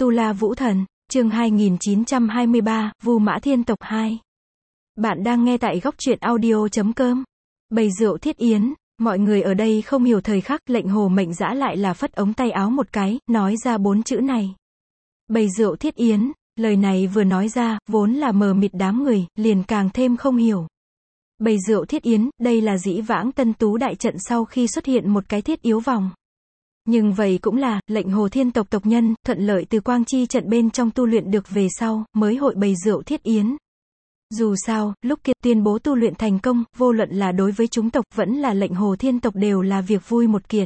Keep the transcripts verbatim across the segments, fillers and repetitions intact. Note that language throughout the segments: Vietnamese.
Tu La Vũ Thần, chương hai nghìn chín trăm hai mươi ba, Vu Mã Thiên Tộc hai. Bạn đang nghe tại góc truyện audio chấm com. Bày rượu thiết yến, mọi người ở đây không hiểu thời khắc, lệnh hồ mệnh dã lại là phất ống tay áo một cái, nói ra bốn chữ này. Bày rượu thiết yến, lời này vừa nói ra, vốn là mờ mịt đám người, liền càng thêm không hiểu. Bày rượu thiết yến, đây là dĩ vãng Tân Tú đại trận sau khi xuất hiện một cái thiết yếu vòng. Nhưng vậy cũng là, lệnh hồ thiên tộc tộc nhân, thuận lợi từ quang chi trận bên trong tu luyện được về sau, mới hội bày rượu thiết yến. Dù sao, lúc kia tuyên bố tu luyện thành công, vô luận là đối với chúng tộc, vẫn là lệnh hồ thiên tộc đều là việc vui một kiện.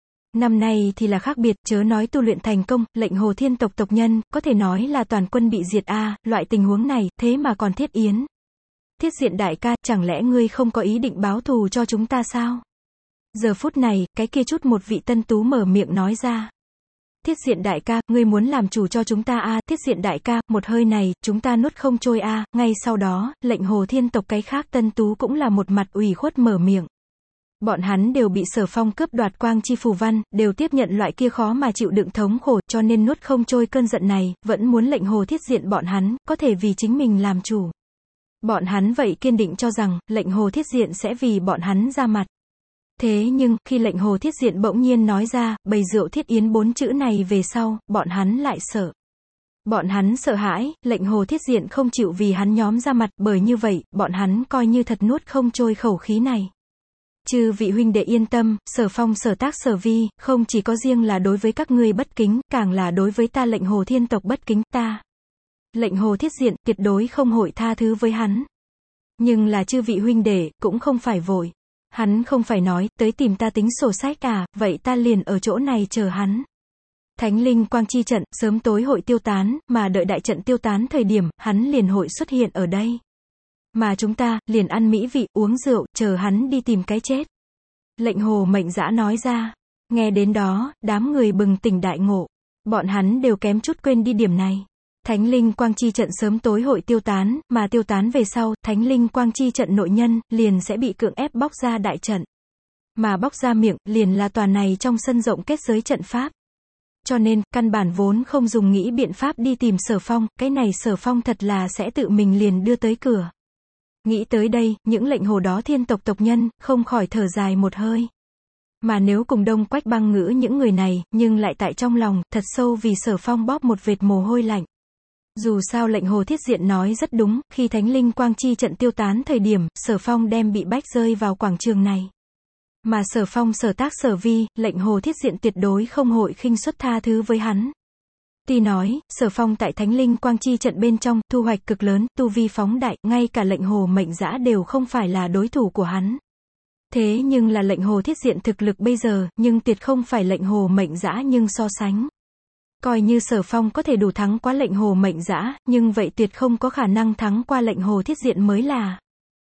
Năm nay thì là khác biệt, chớ nói tu luyện thành công, lệnh hồ thiên tộc tộc nhân, có thể nói là toàn quân bị diệt a, loại tình huống này, thế mà còn thiết yến. Thiết diện đại ca, chẳng lẽ ngươi không có ý định báo thù cho chúng ta sao? Giờ phút này, cái kia chút một vị Tân Tú mở miệng nói ra. Thiết diện đại ca, ngươi muốn làm chủ cho chúng ta a, thiết diện đại ca, một hơi này, chúng ta nuốt không trôi a. Ngay sau đó, lệnh hồ thiên tộc cái khác Tân Tú cũng là một mặt ủy khuất mở miệng. Bọn hắn đều bị Sở Phong cướp đoạt quang chi phù văn, đều tiếp nhận loại kia khó mà chịu đựng thống khổ, cho nên nuốt không trôi cơn giận này, vẫn muốn lệnh hồ thiết diện bọn hắn, có thể vì chính mình làm chủ. Bọn hắn vậy kiên định cho rằng, lệnh hồ thiết diện sẽ vì bọn hắn ra mặt. Thế nhưng, khi lệnh hồ thiết diện bỗng nhiên nói ra, bày rượu thiết yến bốn chữ này về sau, bọn hắn lại sợ. Bọn hắn sợ hãi, lệnh hồ thiết diện không chịu vì hắn nhóm ra mặt, bởi như vậy, bọn hắn coi như thật nuốt không trôi khẩu khí này. Chư vị huynh đệ yên tâm, Sở Phong sở tác sở vi, không chỉ có riêng là đối với các ngươi bất kính, càng là đối với ta lệnh hồ thiên tộc bất kính, ta. Lệnh hồ thiết diện, tuyệt đối không hội tha thứ với hắn. Nhưng là chư vị huynh đệ, cũng không phải vội. Hắn không phải nói, tới tìm ta tính sổ sách à, vậy ta liền ở chỗ này chờ hắn. Thánh linh quang chi trận, sớm tối hội tiêu tán, mà đợi đại trận tiêu tán thời điểm, hắn liền hội xuất hiện ở đây. Mà chúng ta, liền ăn mỹ vị, uống rượu, chờ hắn đi tìm cái chết. Lệnh hồ mệnh dã nói ra. Nghe đến đó, đám người bừng tỉnh đại ngộ. Bọn hắn đều kém chút quên đi điểm này. Thánh linh quang chi trận sớm tối hội tiêu tán, mà tiêu tán về sau, thánh linh quang chi trận nội nhân, liền sẽ bị cưỡng ép bóc ra đại trận. Mà bóc ra miệng, liền là toàn này trong sân rộng kết giới trận pháp. Cho nên, căn bản vốn không dùng nghĩ biện pháp đi tìm Sở Phong, cái này Sở Phong thật là sẽ tự mình liền đưa tới cửa. Nghĩ tới đây, những lệnh hồ đó thiên tộc tộc nhân, không khỏi thở dài một hơi. Mà nếu cùng Đông Quách Băng ngữ những người này, nhưng lại tại trong lòng, thật sâu vì Sở Phong bóp một vệt mồ hôi lạnh. Dù sao lệnh hồ thiết diện nói rất đúng, khi thánh linh quang chi trận tiêu tán thời điểm, Sở Phong đem bị bách rơi vào quảng trường này. Mà Sở Phong sở tác sở vi, lệnh hồ thiết diện tuyệt đối không hội khinh suất tha thứ với hắn. Tuy nói, Sở Phong tại thánh linh quang chi trận bên trong, thu hoạch cực lớn, tu vi phóng đại, ngay cả lệnh hồ mệnh dã đều không phải là đối thủ của hắn. Thế nhưng là lệnh hồ thiết diện thực lực bây giờ, nhưng tuyệt không phải lệnh hồ mệnh dã nhưng so sánh. Coi như Sở Phong có thể đủ thắng qua lệnh hồ mệnh dã, nhưng vậy tuyệt không có khả năng thắng qua lệnh hồ thiết diện mới là.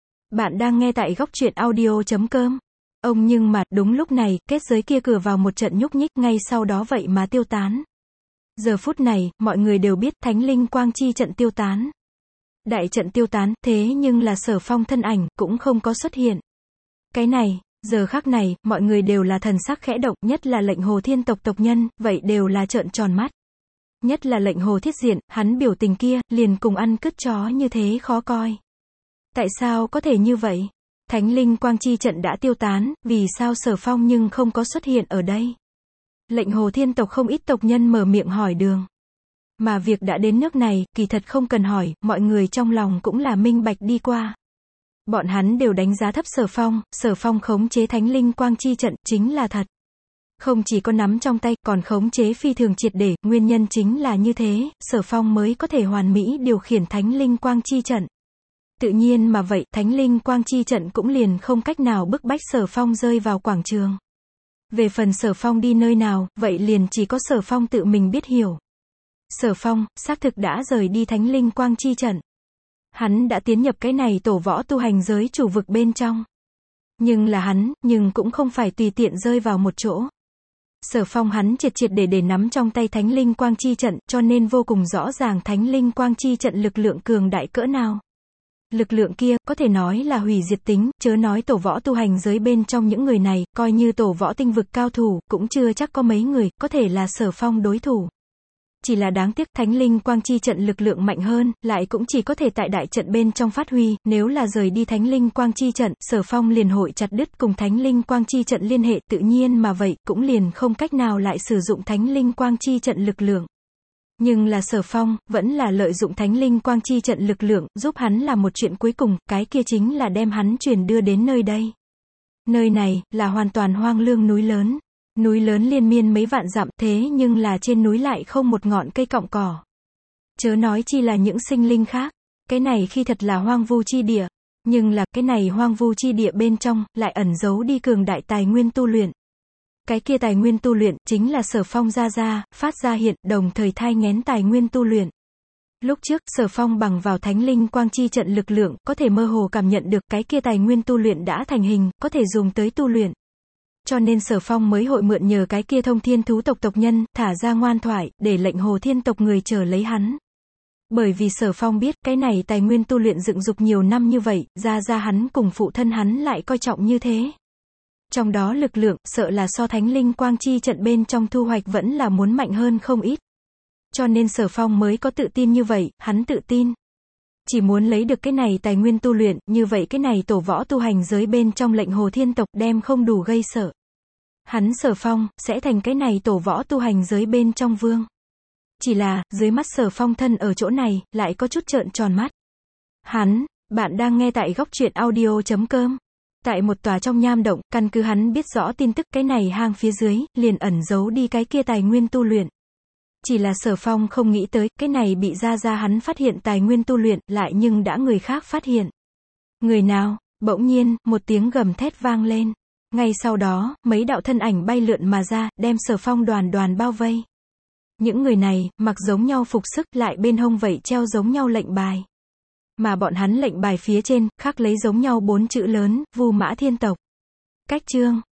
Bạn đang nghe tại góc truyện audio chấm com. Ông nhưng mà, đúng lúc này, kết giới kia cửa vào một trận nhúc nhích, ngay sau đó vậy mà tiêu tán. Giờ phút này, mọi người đều biết thánh linh quang chi trận tiêu tán. Đại trận tiêu tán, thế nhưng là Sở Phong thân ảnh, cũng không có xuất hiện. Cái này, giờ khắc này, mọi người đều là thần sắc khẽ động, nhất là lệnh hồ thiên tộc tộc nhân, vậy đều là trợn tròn mắt. Nhất là lệnh hồ thiết diện, hắn biểu tình kia, liền cùng ăn cứt chó như thế khó coi. Tại sao có thể như vậy? Thánh linh quang chi trận đã tiêu tán, vì sao Sở Phong nhưng không có xuất hiện ở đây? Lệnh hồ thiên tộc không ít tộc nhân mở miệng hỏi đường. Mà việc đã đến nước này, kỳ thật không cần hỏi, mọi người trong lòng cũng là minh bạch đi qua. Bọn hắn đều đánh giá thấp Sở Phong, Sở Phong khống chế thánh linh quang chi trận, chính là thật. Không chỉ có nắm trong tay, còn khống chế phi thường triệt để, nguyên nhân chính là như thế, Sở Phong mới có thể hoàn mỹ điều khiển thánh linh quang chi trận. Tự nhiên mà vậy, thánh linh quang chi trận cũng liền không cách nào bức bách Sở Phong rơi vào quảng trường. Về phần Sở Phong đi nơi nào, vậy liền chỉ có Sở Phong tự mình biết hiểu. Sở Phong, xác thực đã rời đi thánh linh quang chi trận. Hắn đã tiến nhập cái này tổ võ tu hành giới chủ vực bên trong. Nhưng là hắn, nhưng cũng không phải tùy tiện rơi vào một chỗ. Sở Phong hắn triệt triệt để để nắm trong tay thánh linh quang chi trận, cho nên vô cùng rõ ràng thánh linh quang chi trận lực lượng cường đại cỡ nào. Lực lượng kia, có thể nói là hủy diệt tính, chớ nói tổ võ tu hành giới bên trong những người này, coi như tổ võ tinh vực cao thủ, cũng chưa chắc có mấy người, có thể là Sở Phong đối thủ. Chỉ là đáng tiếc thánh linh quang chi trận lực lượng mạnh hơn, lại cũng chỉ có thể tại đại trận bên trong phát huy, nếu là rời đi thánh linh quang chi trận, Sở Phong liền hội chặt đứt cùng thánh linh quang chi trận liên hệ, tự nhiên mà vậy, cũng liền không cách nào lại sử dụng thánh linh quang chi trận lực lượng. Nhưng là Sở Phong, vẫn là lợi dụng thánh linh quang chi trận lực lượng, giúp hắn làm một chuyện cuối cùng, cái kia chính là đem hắn chuyển đưa đến nơi đây. Nơi này, là hoàn toàn hoang lương núi lớn. Núi lớn liên miên mấy vạn dặm, thế nhưng là trên núi lại không một ngọn cây cọng cỏ. Chớ nói chi là những sinh linh khác. Cái này khi thật là hoang vu chi địa. Nhưng là, cái này hoang vu chi địa bên trong, lại ẩn giấu đi cường đại tài nguyên tu luyện. Cái kia tài nguyên tu luyện, chính là Sở Phong ra ra, phát ra hiện, đồng thời thai nghén tài nguyên tu luyện. Lúc trước, Sở Phong bằng vào thánh linh quang chi trận lực lượng, có thể mơ hồ cảm nhận được cái kia tài nguyên tu luyện đã thành hình, có thể dùng tới tu luyện. Cho nên Sở Phong mới hội mượn nhờ cái kia thông thiên thú tộc tộc nhân, thả ra ngoan thoại, để lệnh hồ thiên tộc người chờ lấy hắn. Bởi vì Sở Phong biết, cái này tài nguyên tu luyện dựng dục nhiều năm như vậy, ra ra hắn cùng phụ thân hắn lại coi trọng như thế. Trong đó lực lượng, sợ là so thánh linh quang chi trận bên trong thu hoạch vẫn là muốn mạnh hơn không ít. Cho nên Sở Phong mới có tự tin như vậy, hắn tự tin. Chỉ muốn lấy được cái này tài nguyên tu luyện, như vậy cái này tổ võ tu hành giới bên trong lệnh hồ thiên tộc đem không đủ gây sợ. Hắn Sở Phong, sẽ thành cái này tổ võ tu hành giới bên trong vương. Chỉ là, dưới mắt Sở Phong thân ở chỗ này, lại có chút trợn tròn mắt. Hắn, bạn đang nghe tại góc truyện audio chấm com. Tại một tòa trong nham động, căn cứ hắn biết rõ tin tức cái này hang phía dưới, liền ẩn giấu đi cái kia tài nguyên tu luyện. Chỉ là Sở Phong không nghĩ tới, cái này bị ra ra hắn phát hiện tài nguyên tu luyện, lại nhưng đã người khác phát hiện. Người nào? Bỗng nhiên, một tiếng gầm thét vang lên. Ngay sau đó, mấy đạo thân ảnh bay lượn mà ra, đem Sở Phong đoàn đoàn bao vây. Những người này, mặc giống nhau phục sức, lại bên hông vậy treo giống nhau lệnh bài. Mà bọn hắn lệnh bài phía trên, khắc lấy giống nhau bốn chữ lớn, Vu Mã Thiên Tộc. Cách chương.